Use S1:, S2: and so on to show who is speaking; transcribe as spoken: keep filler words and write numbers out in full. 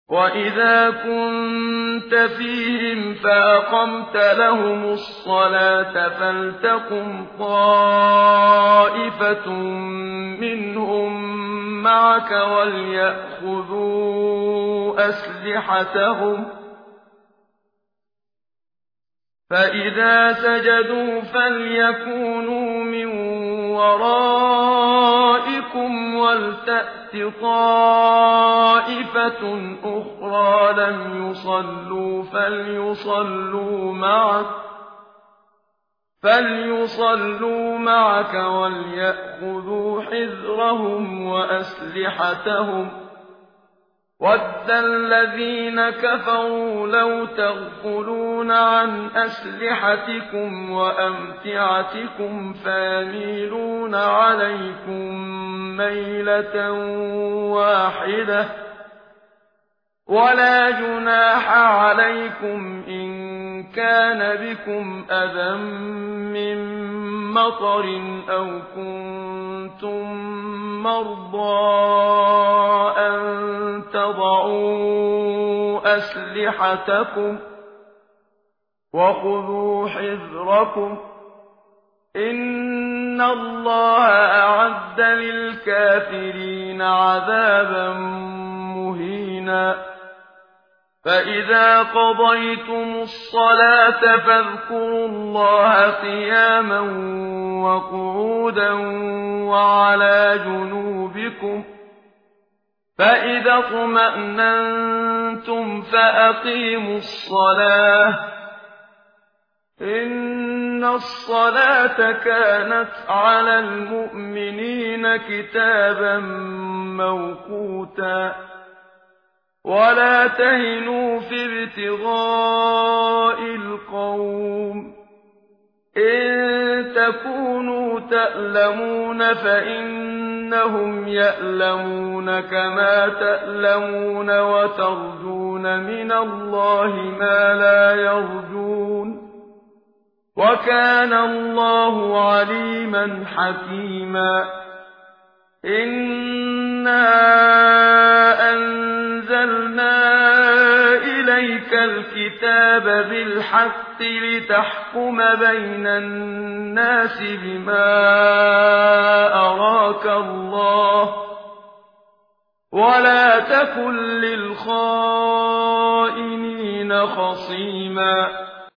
S1: وَإِذَا كُنتَ فِيهِمْ فَأَقَمْتَ لَهُمُ الصَّلَاةَ فَلْتَقُمْ طَائِفَةٌ مِّنْهُم مَّعَكَ وَلْيَأْخُذُوا أَسْلِحَتَهُمْ ۖ فَإِذَا سَجَدُوا فَلْيَكُونُوا مِن وَرَائِكُمْ وَلْتَأْتِ طَائِفَةٌ أُخْرَىٰ لَمْ يُصَلُّوا فَلْيُصَلُّوا مَعَكَ فَلْيُصَلُّوا مَعَكَ وَلْيَأْخُذُوا حِذْرَهُمْ وَأَسْلِحَتَهُمْ ۗ وَدَّ الَّذِينَ كَفَرُوا لَوْ تَغْفُلُونَ عَنْ أَسْلِحَتِكُمْ وَأَمْتِعَتِكُمْ فَيَمِيلُونَ عَلَيْكُم مَّيْلَةً وَاحِدَةً ۚ وَلَا جُنَاحَ عَلَيْكُمْ إِن كَانَ بِكُمْ أَذًى مِّن مَّطَرٍ أَوْ كُنتُم مَّرْضَىٰ أَن تَضَعُوا أَسْلِحَتَكُمْ ۖ وَخُذُوا حِذْرَكُمْ ۗ إِنَّ اللَّهَ أَعَدَّ لِلْكَافِرِينَ عَذَابًا مُّهِينًا. فَإِذَا قَضَيْتُمُ الصَّلَاةَ فَاذْكُرُوا اللَّهَ قِيَامًا وَقُعُودًا وَعَلَىٰ جُنُوبِكُمْ ۚ فَإِذَا اطْمَأْنَنتُمْ فَأَقِيمُوا الصَّلَاةَ ۚ إِنَّ الصَّلَاةَ كَانَتْ عَلَى الْمُؤْمِنِينَ كِتَابًا مَّوْقُوتًا. وَلَا تَهِنُوا فِي ابْتِغَاءِ الْقَوْمِ ۖ إِن تَكُونُوا تَأْلَمُونَ فَإِنَّهُمْ يَأْلَمُونَ كَمَا تَأْلَمُونَ وَتَرْجُونَ مِنَ اللَّهِ مَا لَا يَرْجُونَ ۗ وَكَانَ اللَّهُ عَلِيمًا حَكِيمًا. إِنَّا أَنزَلْنَا إِلَيْكَ الْكِتَابَ بِالْحَقِّ لِتَحْكُمَ بَيْنَ النَّاسِ بِمَا أَرَاكَ اللَّهُ ۚ وَلَا تَكُن لِّلْخَائِنِينَ خَصِيمًا.